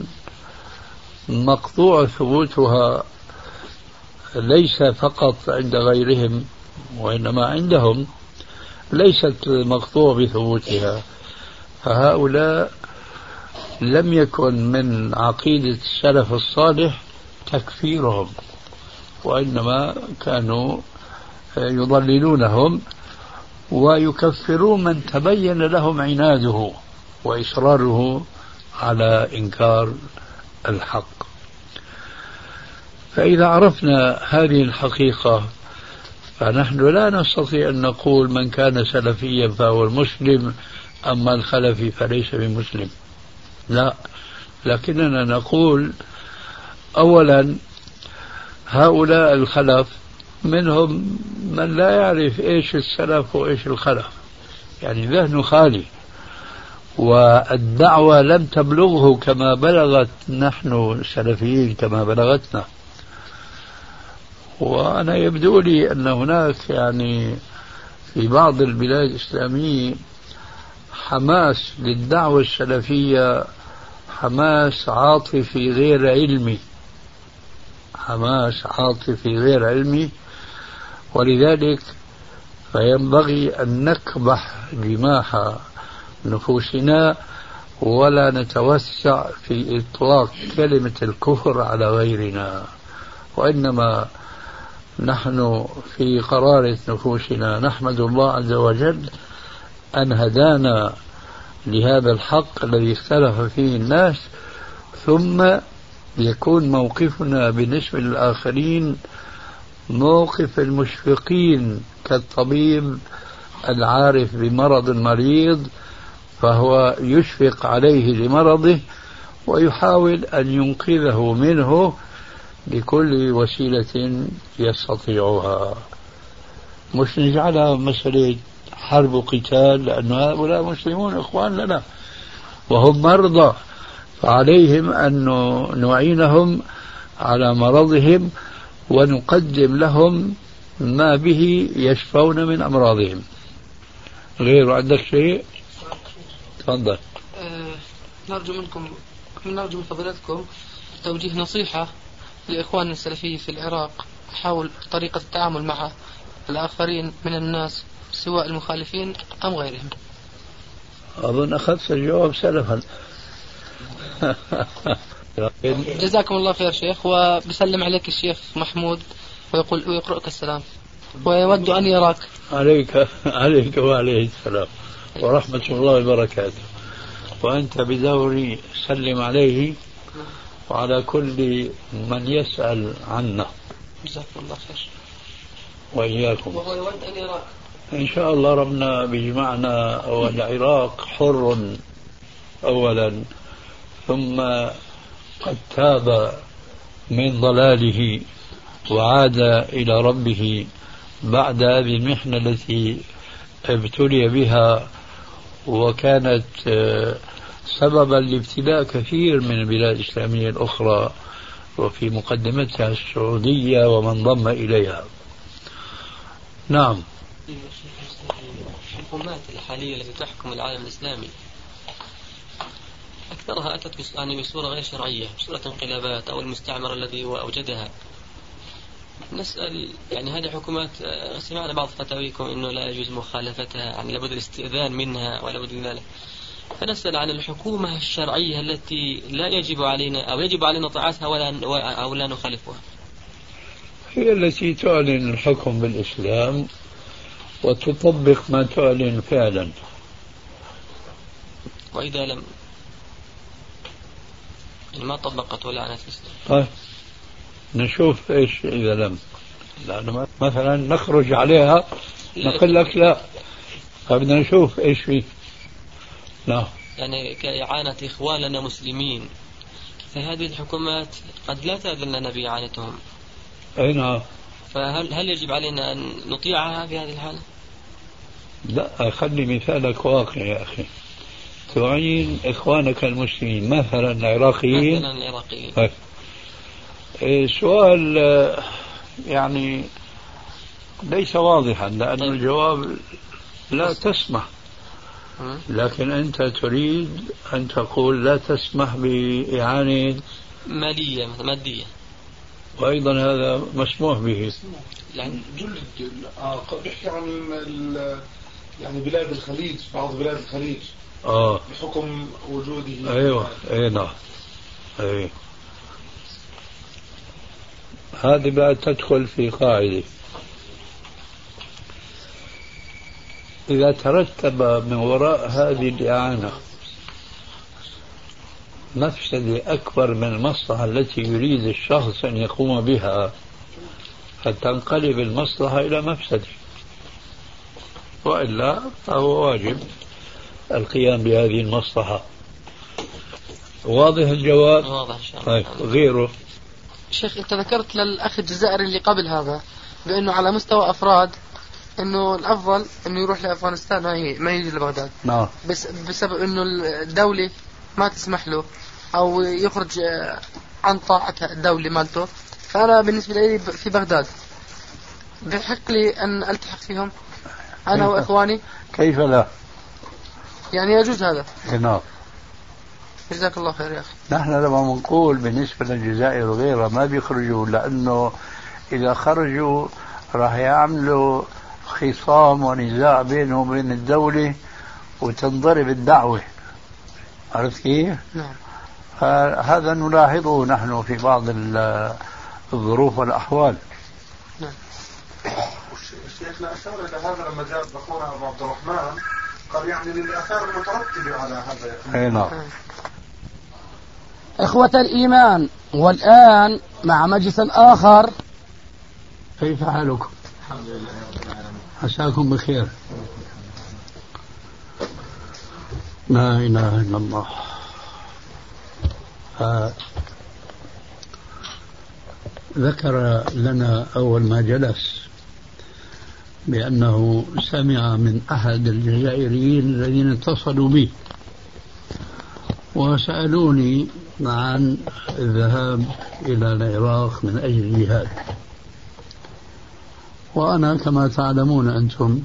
مقطوع ثبوتها ليس فقط عند غيرهم وإنما عندهم ليست مقطوع بثبوتها. فهؤلاء لم يكن من عقيدة السلف الصالح تكفيرهم، وإنما كانوا يضللونهم ويكفرون من تبين لهم عناده وإصراره على إنكار الحق. فإذا عرفنا هذه الحقيقة فنحن لا نستطيع أن نقول من كان سلفيا فهو المسلم أما الخلفي فليس بمسلم، لا، لكننا نقول أولا هؤلاء الخلف منهم من لا يعرف إيش السلف وإيش الخلف، يعني ذهنه خالي، والدعوة لم تبلغه كما بلغت نحن السلفيين كما بلغتنا. وأنا يبدو لي أن هناك يعني في بعض البلاد الإسلامية حماس للدعوة السلفية، حماس عاطفي غير علمي، حماس عاطفي غير علمي، ولذلك فينبغي أن نكبح جماح نفوسنا ولا نتوسع في إطلاق كلمة الكفر على غيرنا، وإنما نحن في قرارة نفوسنا نحمد الله عز وجل أن هدانا لهذا الحق الذي اختلف فيه الناس، ثم يكون موقفنا بالنسبة للآخرين موقف المشفقين كالطبيب العارف بمرض المريض، فهو يشفق عليه لمرضه ويحاول أن ينقذه منه بكل وسيلة يستطيعها، مش نجعلها مسألة حرب وقتال، لأن هؤلاء مسلمون إخوان لنا وهم مرضى، فعليهم أن نعينهم على مرضهم ونقدم لهم ما به يشفون من أمراضهم. غير عندك شيء؟ تفضل. نرجو من فضيلتكم توجيه نصيحة لإخواننا السلفيين في العراق حول طريقة التعامل مع الآخرين من الناس سواء المخالفين أم غيرهم. أظن أخذت الجواب سلفا. جزاكم الله خير شيخ، وبسلم عليك الشيخ محمود ويقرأك السلام ويود أن يراك. عليك وعليه السلام ورحمة الله وبركاته، وأنت بدوري سلم عليه وعلى كل من يسأل عنا. جزاكم الله خير. وإياكم. وهو يود أن يراك إن شاء الله ربنا بجمعنا والعراق حر أولا، ثم قد تاب من ضلاله وعاد إلى ربه بعد هذه المحنة التي ابتلي بها، وكانت سببا لابتلاء كثير من البلاد الإسلامية الأخرى وفي مقدمتها السعودية ومن ضم إليها. نعم. الحكومات الحالية التي تحكم العالم الإسلامي أكثرها أتت بصورة غير شرعية، بصورة انقلابات أو المستعمر الذي أوجدها. نسأل يعني هذه الحكومات، سمعنا بعض فتاويكم أنه لا يجوز مخالفتها، يعني لابد الاستئذان منها ولا بد من ذلك، فنسأل عن الحكومة الشرعية التي لا يجب علينا أو يجب علينا طاعتها أو لا نخالفها. هي التي تعلن الحكم بالإسلام وتطبق ما تعلن فعلا. وإذا لم يعني ما طبقت ولا عنت الإسلام، طيب نشوف إيش إذا لم، لأنه مثلا نخرج عليها نقول لك لا، فبدنا نشوف إيش فيه. لا يعني كإعانة إخواننا مسلمين، فهذه الحكومات قد لا تأذن لنا بإعانتهم. أي نعم. فهل يجب علينا أن نطيعها في هذه الحالة؟ لا، خلي مثالك واقعي يا أخي. تعين إخوانك المسلمين مثلا العراقيين. مثلا العراقيين. سؤال يعني ليس واضحا، لأن الجواب لا تسمح، لكن أنت تريد أن تقول لا تسمح بإعانة مالية مادية، وأيضا هذا مسموح به. يعني جلد نحكي عن يعني بلاد الخليج، بعض بلاد الخليج بحكم وجوده. أيوة أي نعم. أي هذه بعد تدخل في قاعدة إذا ترتب من وراء هذه الإعانة مفسدة أكبر من المصلحة التي يريد الشخص أن يقوم بها، فتنقلب المصلحة إلى مفسدة، وإلا فهو واجب القيام بهذه المصلحة. واضح الجواب؟ واضح إن شاء الله. طيب غيره. شيخ أنت ذكرت للأخ الجزائري اللي قبل هذا بأنه على مستوى أفراد أنه الأفضل أنه يروح لأفغانستان ما يجي لبغداد. نعم. بس بسبب أنه الدولة ما تسمح له أو يخرج عن طاعة الدولة مالته. فأنا بالنسبة لي في بغداد بحق لي أن ألتحق فيهم أنا وإخواني. كيف لا؟ يعني يجوز هذا. نعم. جزاك الله خير يا أخي. نحن لما نقول بالنسبة للجزائر وغيرها ما بيخرجوا، لأنه إذا خرجوا راح يعملوا خصام ونزاع بينهم وبين الدولة وتنضرب الدعوة. عرفت كيف؟ نعم. هذا نلاحظه نحن في بعض الظروف والأحوال. نعم. الشيخنا أشار إلى هذا لما جاء أخونا أبو عبد الرحمن قال يعني للآثار المترتبة على هذا. أي نعم. إخوة الإيمان، والآن مع مجلس آخر. كيف حالكم؟ الحمد لله. عساكم بخير. لا إله إلا الله. ذكر لنا أول ما جلس بأنه سمع من أحد الجزائريين الذين اتصلوا به وسألوني عن الذهاب إلى العراق من أجل الجهاد. وأنا كما تعلمون أنتم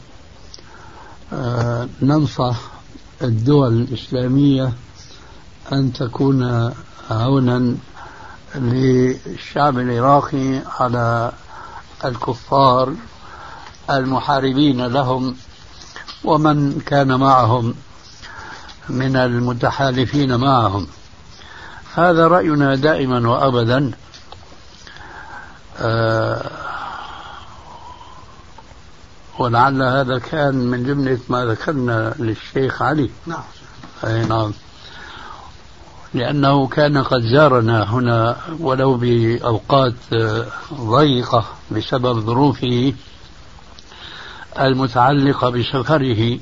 ننصح الدول الإسلامية أن تكون عونا للشعب العراقي على الكفار المحاربين لهم ومن كان معهم من المتحالفين معهم. هذا رأينا دائما وأبدا. ولعل هذا كان من جملة ما ذكرنا للشيخ علي. نعم. أي نعم. لأنه كان قد زارنا هنا ولو بأوقات ضيقة بسبب ظروفه المتعلقة بسفره.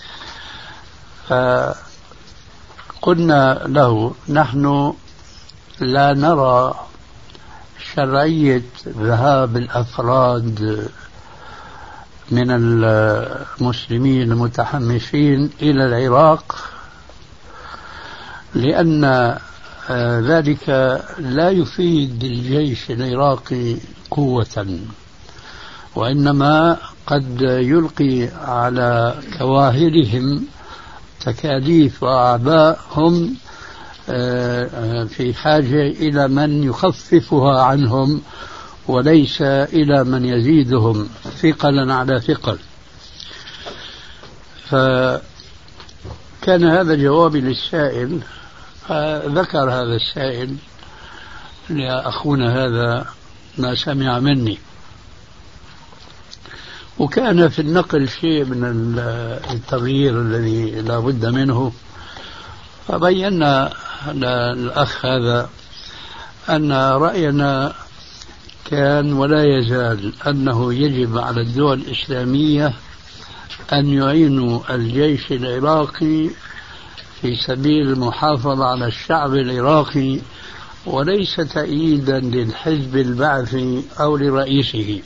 فقلنا له نحن لا نرى شرعية ذهاب الأفراد من المسلمين المتحمسين إلى العراق، لأن ذلك لا يفيد الجيش العراقي قوة، وإنما قد يلقي على كواهلهم تكاليف وأعباء هم في حاجة إلى من يخففها عنهم وليس إلى من يزيدهم ثقلا على ثقل. فكان هذا جوابي للسائل. فذكر هذا السائل لأخونا هذا ما سمع مني، وكان في النقل شيء من التغيير الذي لا بد منه. فبينا للأخ هذا أن رأينا كان ولا يزال أنه يجب على الدول الإسلامية أن يعينوا الجيش العراقي في سبيل المحافظة على الشعب العراقي وليس تأييدا للحزب البعثي أو لرئيسه.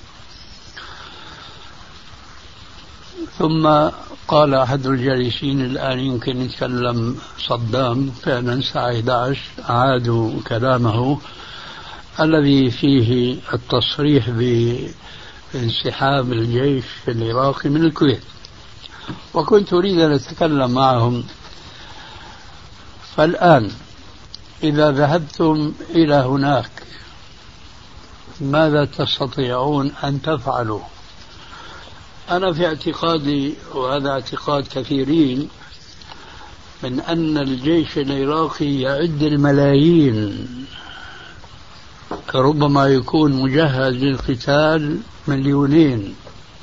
ثم قال أحد الجالسين الآن يمكن يتكلم صدام، فعلا الساعة 11 أعادوا كلامه الذي فيه التصريح بانسحاب الجيش العراقي من الكويت، وكنت أريد أن أتكلم معهم. فالآن إذا ذهبتم إلى هناك ماذا تستطيعون أن تفعلوا؟ أنا في اعتقادي، وهذا اعتقاد كثيرين، من أن الجيش العراقي يعد الملايين، ربما يكون مجهز للقتال 2,000,000.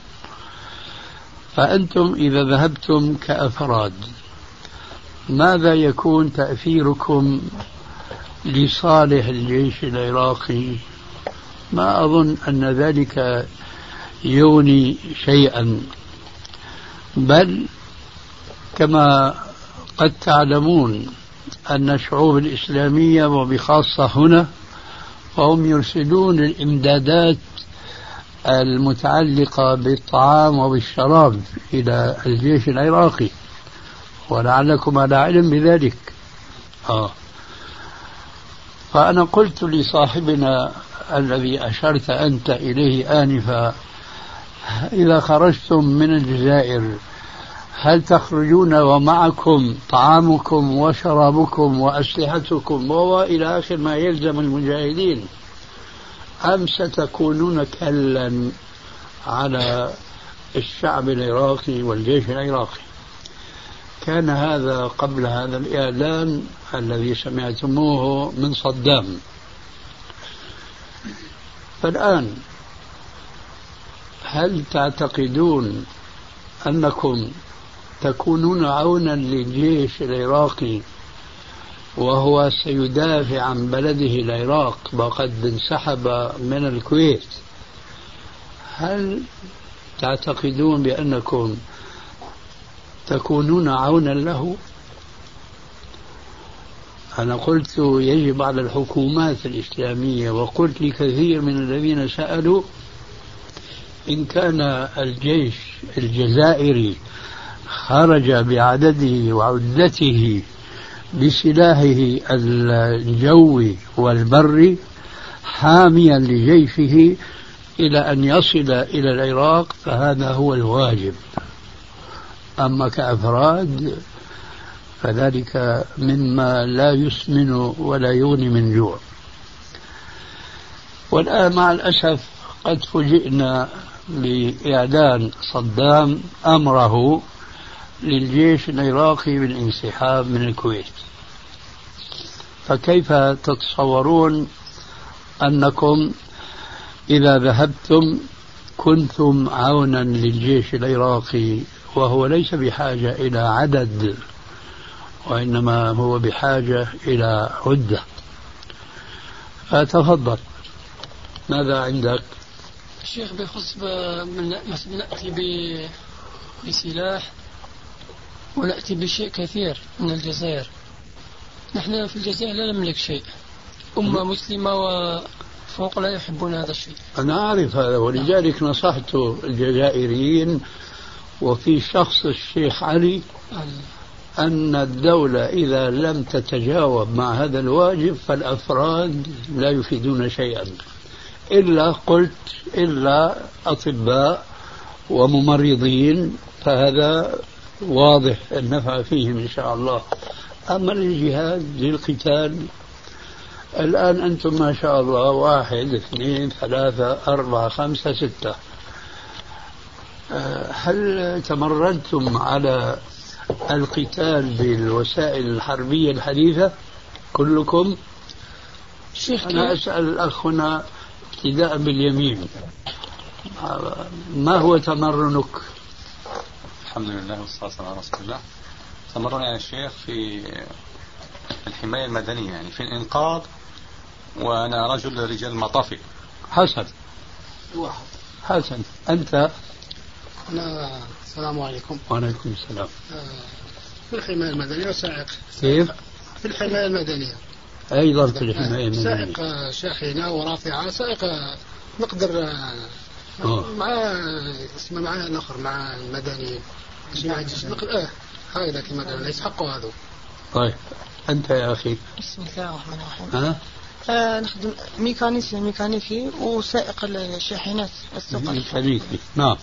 فأنتم إذا ذهبتم كأفراد ماذا يكون تأثيركم لصالح الجيش العراقي؟ ما أظن أن ذلك يغني شيئا، بل كما قد تعلمون أن الشعوب الإسلامية وبخاصة هنا فهم يرسلون الإمدادات المتعلقة بالطعام وبالشراب إلى الجيش العراقي، ولعلكم على علم بذلك. فأنا قلت لصاحبنا الذي أشرت أنت إليه آنفا: إذا خرجتم من الجزائر هل تخرجون ومعكم طعامكم وشرابكم وأسلحتكم وإلى آخر ما يلزم المجاهدين، أم ستكونون كلا على الشعب العراقي والجيش العراقي؟ كان هذا قبل هذا الإعلان الذي سمعتموه من صدام. فالآن هل تعتقدون أنكم تكونون عونا للجيش العراقي وهو سيدافع عن بلده العراق وقد انسحب من الكويت؟ هل تعتقدون بأنكم تكونون عونا له؟ أنا قلت يجب على الحكومات الإسلامية، وقلت لكثير من الذين سألوا: إن كان الجيش الجزائري خرج بعدده وعدته بسلاحه الجوي والبري حاميا لجيشه إلى أن يصل إلى العراق فهذا هو الواجب، أما كأفراد فذلك مما لا يسمن ولا يغني من جوع. والآن مع الأسف قد فوجئنا بإعلان صدام أمره للجيش العراقي بالانسحاب من الكويت. فكيف تتصورون أنكم إذا ذهبتم كنتم عونا للجيش العراقي وهو ليس بحاجة إلى عدد، وإنما هو بحاجة إلى عدة؟ فتفضل، ماذا عندك؟ الشيخ بخص نأتي بسلاح ونأتي بشيء كثير من الجزائر. نحن في الجزائر لا نملك شيء، أمة مسلمة وفوق لا يحبون هذا الشيء. أنا أعرف هذا، ولذلك نصحت الجزائريين وفي شخص الشيخ علي أن الدولة إذا لم تتجاوب مع هذا الواجب فالأفراد لا يفيدون شيئا، إلا قلت إلا أطباء وممرضين، فهذا واضح النفع فيهم إن شاء الله. أما للجهاد للقتال الآن أنتم ما شاء الله 1 2 3 4 5 6، هل تمرنتم على القتال بالوسائل الحربية الحديثة كلكم؟ أنا أسأل الأخ هنا ابتداء باليمين، ما هو تمرنك؟ الحمد لله والصلاة والسلام على رسول الله. تمرن يعني الشيخ في الحماية المدنية، يعني في الإنقاذ، وأنا رجل مطافي. حسن. أنت؟ أنا السلام عليكم. وعليكم السلام. في الحماية المدنية وسائق. كيف؟ في الحماية المدنية. أيضا في الحماية المدنية سائق شاحنة ورافعة سائق نقدر مع الآخر مع المدني هذا كما قال ليس حقه هذا. طيب أنت يا أخي. بسم الله الرحمن الرحيم. نخدم ميكانيكي وسائق الشاحنات الثقل. ميكانيكي نعم.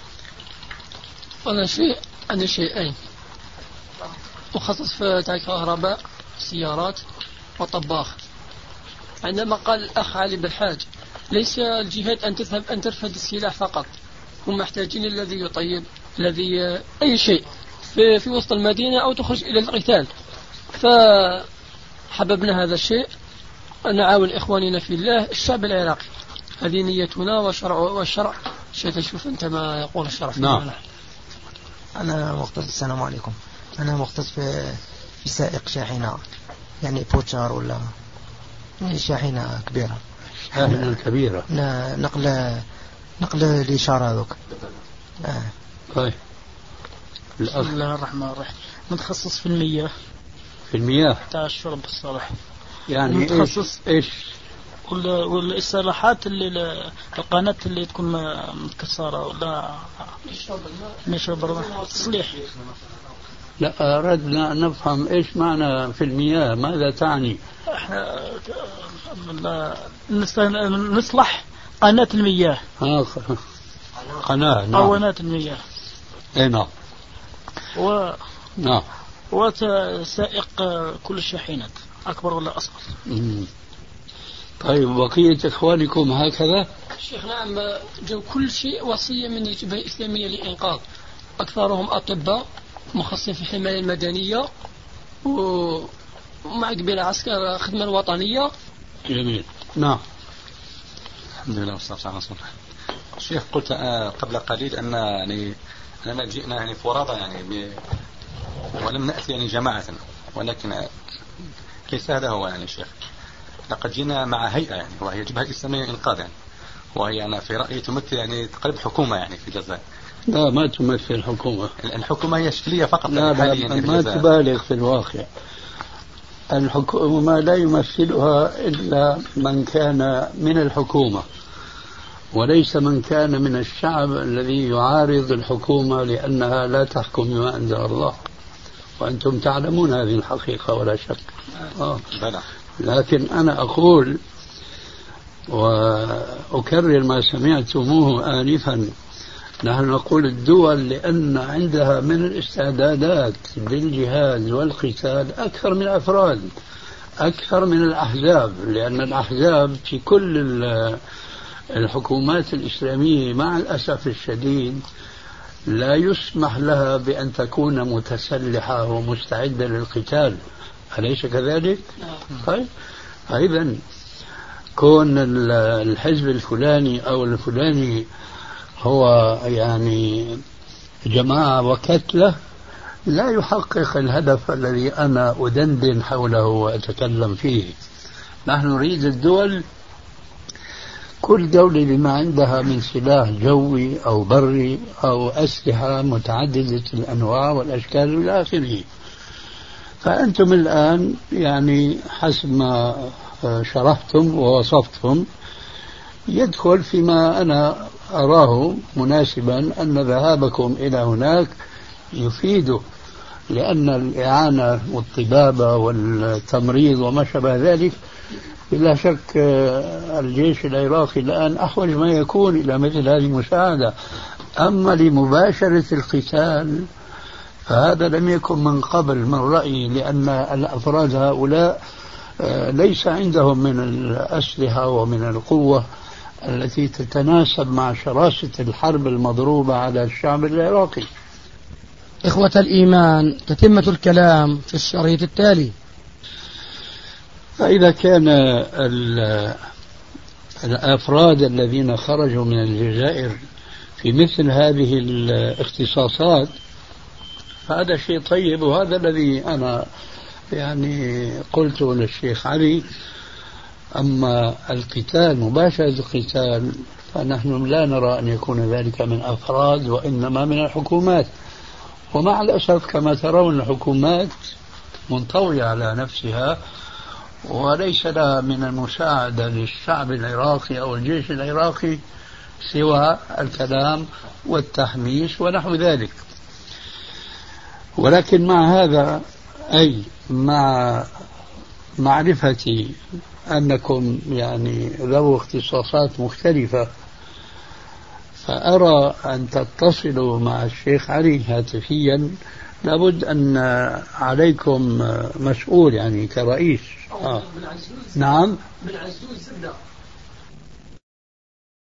أنا شيئين مخصص في كهرباء سيارات وطباخ. عندما قال الأخ علي بالحاج ليس الجهاد أن تذهب أن ترفد السلاح فقط، هم محتاجين الذي يطيب الذي أي شيء في وسط المدينة أو تخرج إلى القتال. فحببنا هذا الشيء أن نعاون إخواننا في الله الشعب العراقي. هذه نيتنا والشرع شيء تشوف أنت ما يقول الشرع. نعم. أنا مختص. السلام عليكم. أنا مختص في سائق شاحنة يعني بوتشار ولا شاحنة كبيرة. شاحنة كبيرة. نقل الإشارة هذوك. طيب. بسم الله الرحمن الرحيم. متخصص في المياه. في المياه. بتاع الشرب الصالح. يعني متخصص إيش؟ والإصلاحات اللي القناة اللي تكون متكسرة ولا نشرب الماء تصليح. لا أردنا أن نفهم إيش معنى في المياه، ماذا تعني؟ نصلح قناة المياه. قناة. نعم. قناة المياه. أي نعم. نعم. وسائق كل الشاحنات أكبر ولا أصغر. طيب بقية إخوانكم هكذا؟ شيخ نعم، جو كل شيء وصية من الجبهة الإسلامية للإنقاذ. أكثرهم أطباء مخصصين في الحماية المدنية ومع قبيل عسكر خدمة الوطنية. جميل. نعم. الحمد لله والصلاة على رسول الله. الشيخ قلت قبل قليل أن يعني أننا جئنا يعني فرادى يعني ولم نأتي يعني جماعة، ولكن ليس هذا هو يعني الشيخ. لقد جينا مع هيئة يعني وهي جبهة إسلامية إنقاذ يعني، وهي أنا في رأيي تمثل يعني تقريبا حكومة يعني في الجزائر. لا ما تمثل الحكومة. الحكومة هي شكلية فقط. لا ما تبالغ في الواقع. الحكومة لا يمثلها إلا من كان من الحكومة، وليس من كان من الشعب الذي يعارض الحكومة لأنها لا تحكم بما أنزل الله، وأنتم تعلمون هذه الحقيقة ولا شك. لكن أنا أقول وأكرر ما سمعتموه آنفا، نحن نقول الدول لأن عندها من الاستعدادات للجهاد والقتال أكثر من الأفراد، أكثر من الأحزاب، لأن الأحزاب في كل الحكومات الإسلامية مع الأسف الشديد لا يسمح لها بأن تكون متسلحة ومستعدة للقتال، أليس كذلك؟ طيب إذن كون الحزب الفلاني أو الفلاني هو يعني جماعة وكتلة لا يحقق الهدف الذي أنا أدندن حوله وأتكلم فيه. نحن نريد الدول كل دولة بما عندها من سلاح جوي أو بري أو أسلحة متعددة الأنواع والأشكال إلى آخره. فأنتم الآن يعني حسب ما شرحتم ووصفتم يدخل فيما أنا أراه مناسبا أن ذهابكم إلى هناك يفيده، لأن الإعانة والطبابة والتمريض وما شابه ذلك بلا شك الجيش العراقي الآن أحوج ما يكون إلى مثل هذه المساعدة. أما لمباشرة القتال فهذا لم يكن من قبل من رأيي، لأن الأفراد هؤلاء ليس عندهم من الأسلحة ومن القوة التي تتناسب مع شراسة الحرب المضروبة على الشعب العراقي. إخوة الإيمان، تتمة الكلام في الشريط التالي. فإذا كان الأفراد الذين خرجوا من الجزائر في مثل هذه الاختصاصات فهذا شيء طيب، وهذا الذي أنا يعني قلته للشيخ علي. أما القتال مباشرة القتال فنحن لا نرى أن يكون ذلك من أفراد وإنما من الحكومات، ومع الأسف كما ترون الحكومات منطوية على نفسها وليس لها من المساعدة للشعب العراقي أو الجيش العراقي سوى الكلام والتحميس ونحو ذلك. ولكن مع هذا، أي مع معرفتي أنكم يعني ذو اختصاصات مختلفة، فأرى أن تتصلوا مع الشيخ علي هاتفيا. لابد أن عليكم مسؤول يعني كرئيس. نعم، من عزوز زبدة